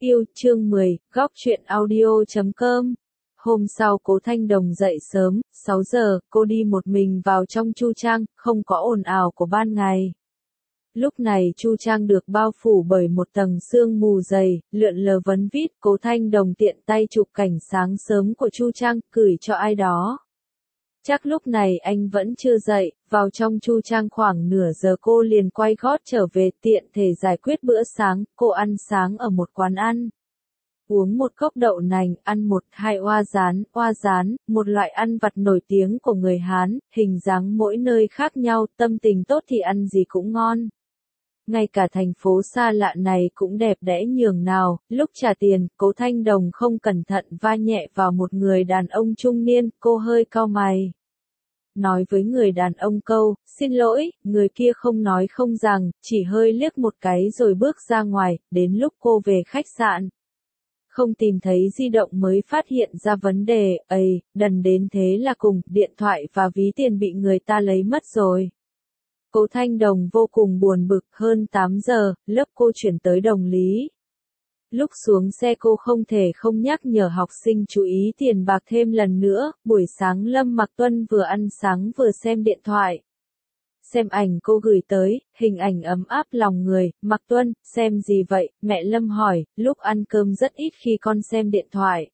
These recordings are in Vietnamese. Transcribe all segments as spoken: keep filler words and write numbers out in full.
Yêu chương mười, góc truyện audio chấm com. Hôm sau Cố Thanh Đồng dậy sớm, sáu giờ, cô đi một mình vào trong chu trang, không có ồn ào của ban ngày. Lúc này chu trang được bao phủ bởi một tầng sương mù dày, lượn lờ vấn vít. Cố Thanh Đồng tiện tay chụp cảnh sáng sớm của chu trang, gửi cho ai đó. Chắc lúc này anh vẫn chưa dậy, vào trong chu trang khoảng nửa giờ cô liền quay gót trở về, tiện thể giải quyết bữa sáng. Cô ăn sáng ở một quán ăn. Uống một cốc đậu nành, ăn một hai oa rán, oa rán, một loại ăn vặt nổi tiếng của người Hán, hình dáng mỗi nơi khác nhau, tâm tình tốt thì ăn gì cũng ngon. Ngay cả thành phố xa lạ này cũng đẹp đẽ nhường nào. Lúc trả tiền, Cố Thanh Đồng không cẩn thận va nhẹ vào một người đàn ông trung niên, cô hơi cau mày. Nói với người đàn ông câu, xin lỗi, người kia không nói không rằng, chỉ hơi liếc một cái rồi bước ra ngoài. Đến lúc cô về khách sạn, không tìm thấy di động mới phát hiện ra vấn đề. Ây, đần đến thế là cùng, điện thoại và ví tiền bị người ta lấy mất rồi. Cố Thanh Đồng vô cùng buồn bực. Hơn tám giờ, lớp cô chuyển tới Đồng Lý. Lúc xuống xe cô không thể không nhắc nhở học sinh chú ý tiền bạc thêm lần nữa. Buổi sáng Lâm Mặc Tuân vừa ăn sáng vừa xem điện thoại. Xem ảnh cô gửi tới, hình ảnh ấm áp lòng người. Mặc Tuân, xem gì vậy? Mẹ Lâm hỏi. Lúc ăn cơm rất ít khi con xem điện thoại.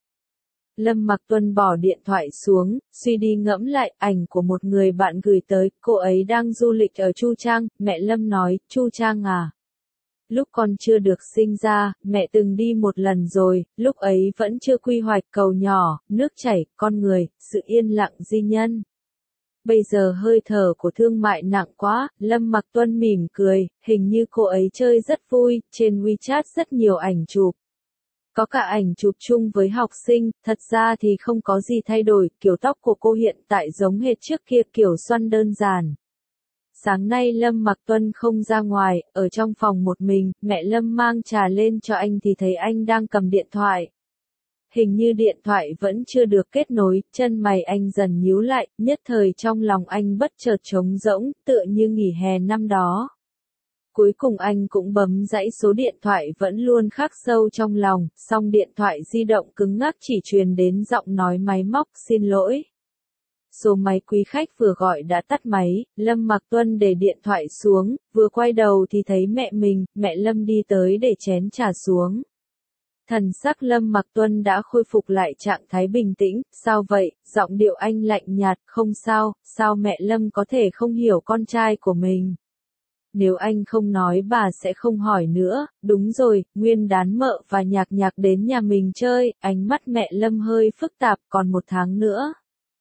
Lâm Mặc Tuân bỏ điện thoại xuống, suy đi ngẫm lại, ảnh của một người bạn gửi tới. Cô ấy đang du lịch ở Chu Trang. Mẹ Lâm nói, Chu Trang à? Lúc con chưa được sinh ra, mẹ từng đi một lần rồi, lúc ấy vẫn chưa quy hoạch cầu nhỏ, nước chảy, con người, sự yên lặng di nhân. Bây giờ hơi thở của thương mại nặng quá. Lâm Mặc Tuân mỉm cười, hình như cô ấy chơi rất vui, trên WeChat rất nhiều ảnh chụp. Có cả ảnh chụp chung với học sinh. Thật ra thì không có gì thay đổi, kiểu tóc của cô hiện tại giống hệt trước kia, kiểu xoăn đơn giản. Sáng nay Lâm Mặc Tuân không ra ngoài, ở trong phòng một mình. Mẹ Lâm mang trà lên cho anh thì thấy anh đang cầm điện thoại. Hình như điện thoại vẫn chưa được kết nối, chân mày anh dần nhíu lại, nhất thời trong lòng anh bất chợt trống rỗng, tựa như nghỉ hè năm đó. Cuối cùng anh cũng bấm dãy số điện thoại vẫn luôn khắc sâu trong lòng, song điện thoại di động cứng ngắc chỉ truyền đến giọng nói máy móc, xin lỗi. Số máy quý khách vừa gọi đã tắt máy. Lâm Mặc Tuân để điện thoại xuống, vừa quay đầu thì thấy mẹ mình. Mẹ Lâm đi tới để chén trà xuống. Thần sắc Lâm Mặc Tuân đã khôi phục lại trạng thái bình tĩnh. Sao vậy? Giọng điệu anh lạnh nhạt. Không sao. Sao mẹ Lâm có thể không hiểu con trai của mình? Nếu anh không nói bà sẽ không hỏi nữa. Đúng rồi, Nguyên Đán Mợ và Nhạc Nhạc đến nhà mình chơi. Ánh mắt mẹ Lâm hơi phức tạp. Còn một tháng nữa.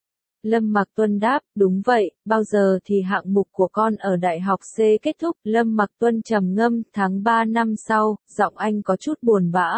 Lâm Mặc Tuân đáp, đúng vậy. Bao giờ thì hạng mục của con ở đại học C kết thúc? Lâm Mặc Tuân trầm ngâm, tháng ba năm sau. Giọng anh có chút buồn bã.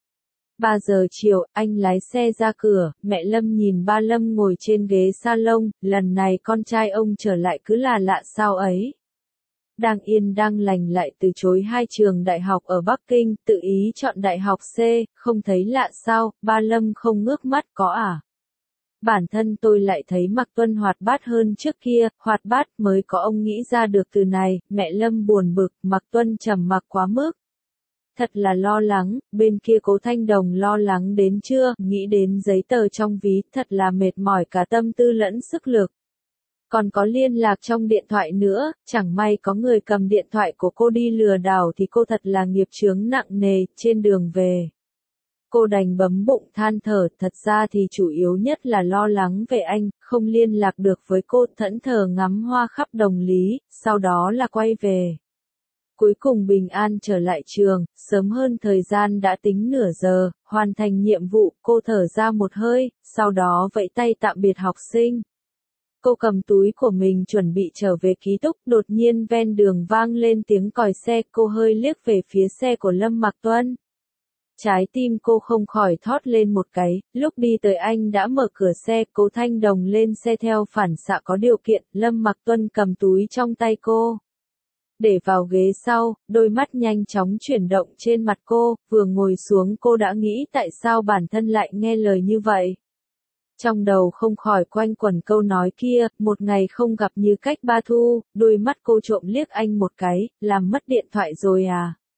ba giờ chiều, anh lái xe ra cửa. Mẹ Lâm nhìn ba Lâm ngồi trên ghế salon. Lần này con trai ông trở lại cứ là lạ sao ấy. Đang yên đang lành lại từ chối hai trường đại học ở Bắc Kinh, tự ý chọn đại học C, không thấy lạ sao? Ba Lâm không ngước mắt, có à? Bản thân tôi lại thấy Mặc Tuân hoạt bát hơn trước kia. Hoạt bát mới có ông nghĩ ra được từ này. Mẹ Lâm buồn bực, Mặc Tuân trầm mặc quá mức. Thật là lo lắng. Bên kia Cố Thanh Đồng lo lắng đến chưa? Nghĩ đến giấy tờ trong ví, thật là mệt mỏi cả tâm tư lẫn sức lực. Còn có liên lạc trong điện thoại nữa, chẳng may có người cầm điện thoại của cô đi lừa đảo thì cô thật là nghiệp chướng nặng nề. Trên đường về, cô đành bấm bụng than thở. Thật ra thì chủ yếu nhất là lo lắng về anh, không liên lạc được với cô. Thẫn thờ ngắm hoa khắp Đồng Lý, sau đó là quay về. Cuối cùng bình an trở lại trường, sớm hơn thời gian đã tính nửa giờ. Hoàn thành nhiệm vụ, cô thở ra một hơi, sau đó vẫy tay tạm biệt học sinh. Cô cầm túi của mình chuẩn bị trở về ký túc, đột nhiên ven đường vang lên tiếng còi xe. Cô hơi liếc về phía xe của Lâm Mặc Tuân. Trái tim cô không khỏi thót lên một cái. Lúc đi tới anh đã mở cửa xe. Cố Thanh Đồng lên xe theo phản xạ có điều kiện. Lâm Mặc Tuân cầm túi trong tay cô, để vào ghế sau. Đôi mắt nhanh chóng chuyển động trên mặt cô. Vừa ngồi xuống cô đã nghĩ tại sao bản thân lại nghe lời như vậy. Trong đầu không khỏi quanh quẩn câu nói kia, một ngày không gặp như cách ba thu. Đôi mắt cô trộm liếc anh một cái, làm mất điện thoại rồi à?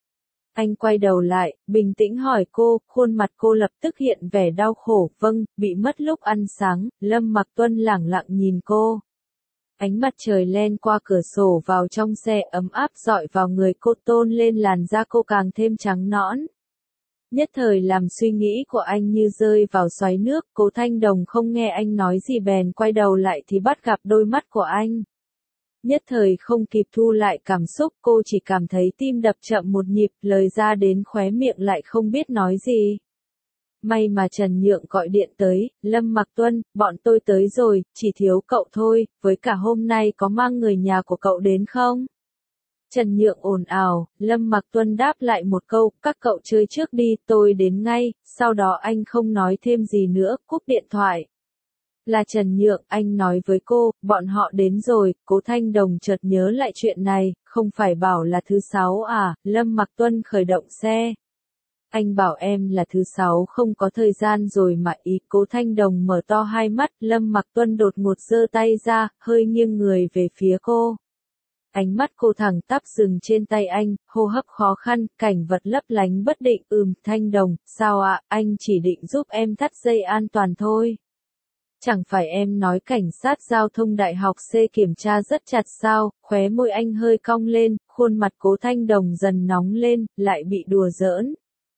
Anh quay đầu lại, bình tĩnh hỏi cô, khuôn mặt cô lập tức hiện vẻ đau khổ, vâng, bị mất lúc ăn sáng, Lâm Mặc Tuân lẳng lặng nhìn cô. Ánh mặt trời len qua cửa sổ vào trong xe ấm áp dọi vào người cô tôn lên làn da cô càng thêm trắng nõn. Nhất thời làm suy nghĩ của anh như rơi vào xoáy nước, Cố Thanh Đồng không nghe anh nói gì bèn quay đầu lại thì bắt gặp đôi mắt của anh. Nhất thời không kịp thu lại cảm xúc, cô chỉ cảm thấy tim đập chậm một nhịp, lời ra đến khóe miệng lại không biết nói gì. May mà Trần Nhượng gọi điện tới, Lâm Mặc Tuân, bọn tôi tới rồi, chỉ thiếu cậu thôi, với cả hôm nay có mang người nhà của cậu đến không? Trần Nhượng ồn ào, Lâm Mặc Tuân đáp lại một câu, các cậu chơi trước đi, tôi đến ngay, sau đó anh không nói thêm gì nữa, cúp điện thoại. Là Trần Nhượng, anh nói với cô, bọn họ đến rồi, Cố Thanh Đồng chợt nhớ lại chuyện này, không phải bảo là thứ sáu à, Lâm Mặc Tuân khởi động xe. Anh bảo em là thứ sáu không có thời gian rồi mà ý. Cố Thanh Đồng mở to hai mắt, Lâm Mặc Tuân đột ngột giơ tay ra, hơi nghiêng người về phía cô. Ánh mắt cô thẳng tắp dừng trên tay anh, hô hấp khó khăn, cảnh vật lấp lánh bất định. Ừm, Thanh Đồng, sao ạ, anh chỉ định giúp em thắt dây an toàn thôi. Chẳng phải em nói cảnh sát giao thông đại học C kiểm tra rất chặt sao, khóe môi anh hơi cong lên, khuôn mặt Cố Thanh Đồng dần nóng lên, lại bị đùa giỡn.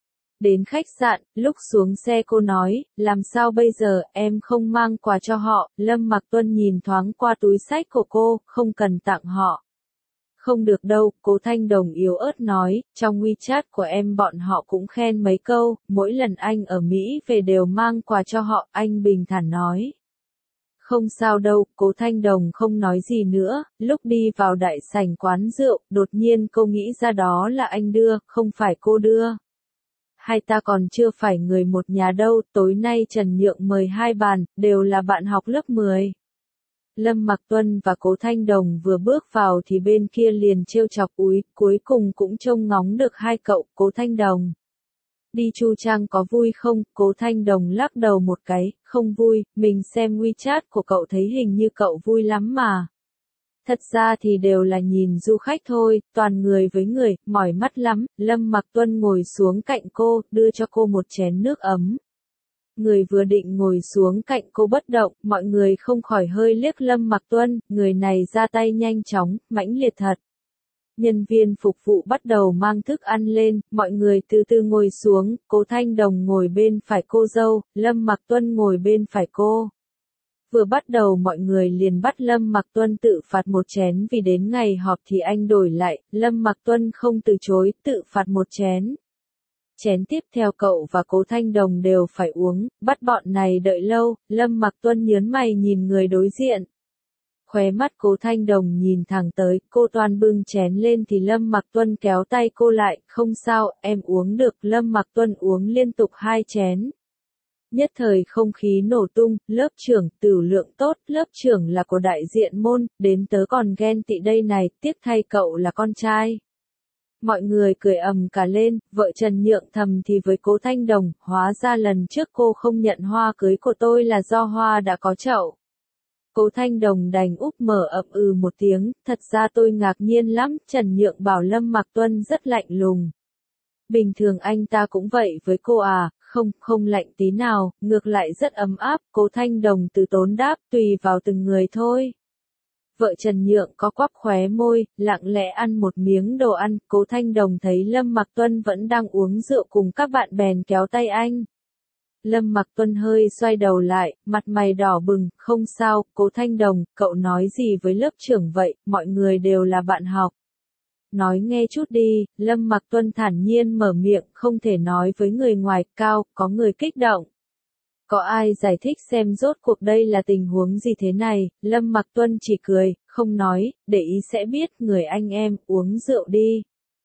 Đến khách sạn, lúc xuống xe cô nói, làm sao bây giờ, em không mang quà cho họ, Lâm Mặc Tuân nhìn thoáng qua túi xách của cô, không cần tặng họ. Không được đâu, Cố Thanh Đồng yếu ớt nói, trong WeChat của em bọn họ cũng khen mấy câu, mỗi lần anh ở Mỹ về đều mang quà cho họ, anh bình thản nói. Không sao đâu, Cố Thanh Đồng không nói gì nữa, lúc đi vào đại sảnh quán rượu, đột nhiên cô nghĩ ra đó là anh đưa, không phải cô đưa. Hai ta còn chưa phải người một nhà đâu, tối nay Trần Nhượng mời hai bàn, đều là bạn học lớp mười. Lâm Mặc Tuân và Cố Thanh Đồng vừa bước vào thì bên kia liền trêu chọc úi, cuối cùng cũng trông ngóng được hai cậu, Cố Thanh Đồng. Đi Chu Trang có vui không? Cố Thanh Đồng lắc đầu một cái, không vui, mình xem WeChat của cậu thấy hình như cậu vui lắm mà. Thật ra thì đều là nhìn du khách thôi, toàn người với người, mỏi mắt lắm, Lâm Mặc Tuân ngồi xuống cạnh cô, đưa cho cô một chén nước ấm. Người vừa định ngồi xuống cạnh cô bất động, mọi người không khỏi hơi liếc Lâm Mặc Tuân, người này ra tay nhanh chóng, mãnh liệt thật. Nhân viên phục vụ bắt đầu mang thức ăn lên, mọi người từ từ ngồi xuống, Cố Thanh Đồng ngồi bên phải cô dâu, Lâm Mặc Tuân ngồi bên phải cô. Vừa bắt đầu mọi người liền bắt Lâm Mặc Tuân tự phạt một chén vì đến ngày họp thì anh đổi lại, Lâm Mặc Tuân không từ chối, tự phạt một chén. Chén tiếp theo cậu và Cố Thanh Đồng đều phải uống, bắt bọn này đợi lâu, Lâm Mặc Tuân nhớn mày nhìn người đối diện. Khóe mắt Cố Thanh Đồng nhìn thẳng tới, cô toàn bưng chén lên thì Lâm Mặc Tuân kéo tay cô lại, không sao, em uống được, Lâm Mặc Tuân uống liên tục hai chén. Nhất thời không khí nổ tung, lớp trưởng, Tửu Lượng tốt, lớp trưởng là của đại diện môn, đến tớ còn ghen tị đây này, tiếc thay cậu là con trai. Mọi người cười ầm cả lên, vợ Trần Nhượng thầm thì với Cố Thanh Đồng, hóa ra lần trước cô không nhận hoa cưới của tôi là do hoa đã có chậu. Cố Thanh Đồng đành úp mở ậm ừ một tiếng, thật ra tôi ngạc nhiên lắm, Trần Nhượng bảo Lâm Mặc Tuân rất lạnh lùng. Bình thường anh ta cũng vậy với cô à, không, không lạnh tí nào, ngược lại rất ấm áp, Cố Thanh Đồng từ tốn đáp, tùy vào từng người thôi. Vợ Trần Nhượng có quắp khóe môi, lặng lẽ ăn một miếng đồ ăn, Cố Thanh Đồng thấy Lâm Mặc Tuân vẫn đang uống rượu cùng các bạn bèn kéo tay anh. Lâm Mặc Tuân hơi xoay đầu lại, mặt mày đỏ bừng, không sao, Cố Thanh Đồng, cậu nói gì với lớp trưởng vậy, mọi người đều là bạn học. Nói nghe chút đi, Lâm Mặc Tuân thản nhiên mở miệng, không thể nói với người ngoài, cao, có người kích động. Có ai giải thích xem rốt cuộc đây là tình huống gì thế này, Lâm Mặc Tuân chỉ cười, không nói, để ý sẽ biết, người anh em, uống rượu đi.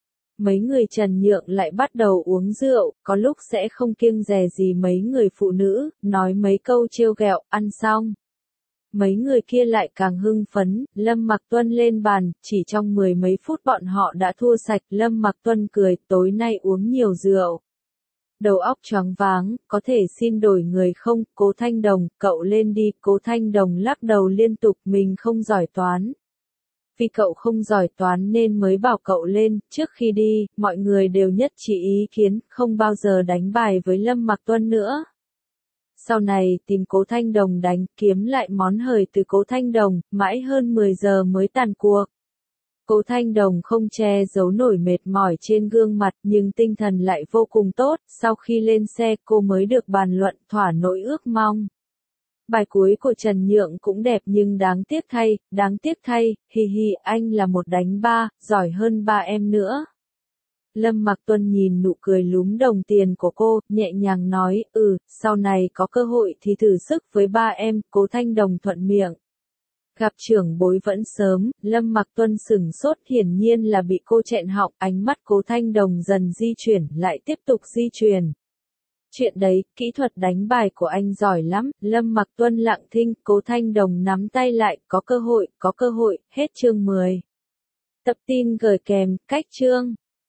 Mấy người Trần Nhượng lại bắt đầu uống rượu, có lúc sẽ không kiêng dè gì mấy người phụ nữ, nói mấy câu trêu ghẹo, ăn xong. Mấy người kia lại càng hưng phấn, Lâm Mặc Tuân lên bàn, chỉ trong mười mấy phút bọn họ đã thua sạch, Lâm Mặc Tuân cười, tối nay uống nhiều rượu. Đầu óc choáng váng, có thể xin đổi người không, Cố Thanh Đồng, cậu lên đi, Cố Thanh Đồng lắc đầu liên tục, mình không giỏi toán. Vì cậu không giỏi toán nên mới bảo cậu lên, trước khi đi, mọi người đều nhất trí ý kiến, không bao giờ đánh bài với Lâm Mặc Tuân nữa. Sau này tìm Cố Thanh Đồng đánh, kiếm lại món hời từ Cố Thanh Đồng, mãi hơn mười giờ mới tàn cuộc. Cố Thanh Đồng không che giấu nổi mệt mỏi trên gương mặt nhưng tinh thần lại vô cùng tốt, sau khi lên xe cô mới được bàn luận thỏa nỗi ước mong. Bài cuối của Trần Nhượng cũng đẹp nhưng đáng tiếc thay, đáng tiếc thay, hi hi, anh là một đánh ba, giỏi hơn ba em nữa. Lâm Mặc Tuân nhìn nụ cười lúm đồng tiền của cô, nhẹ nhàng nói, ừ, sau này có cơ hội thì thử sức với ba em, Cố Thanh Đồng thuận miệng. Gặp trưởng bối vẫn sớm, Lâm Mặc Tuân sửng sốt hiển nhiên là bị cô chẹn họng, ánh mắt Cố Thanh Đồng dần di chuyển, lại tiếp tục di chuyển. Chuyện đấy, kỹ thuật đánh bài của anh giỏi lắm, Lâm Mặc Tuân lặng thinh, Cố Thanh Đồng nắm tay lại, có cơ hội, có cơ hội, hết chương mười. Tập tin gửi kèm, cách chương.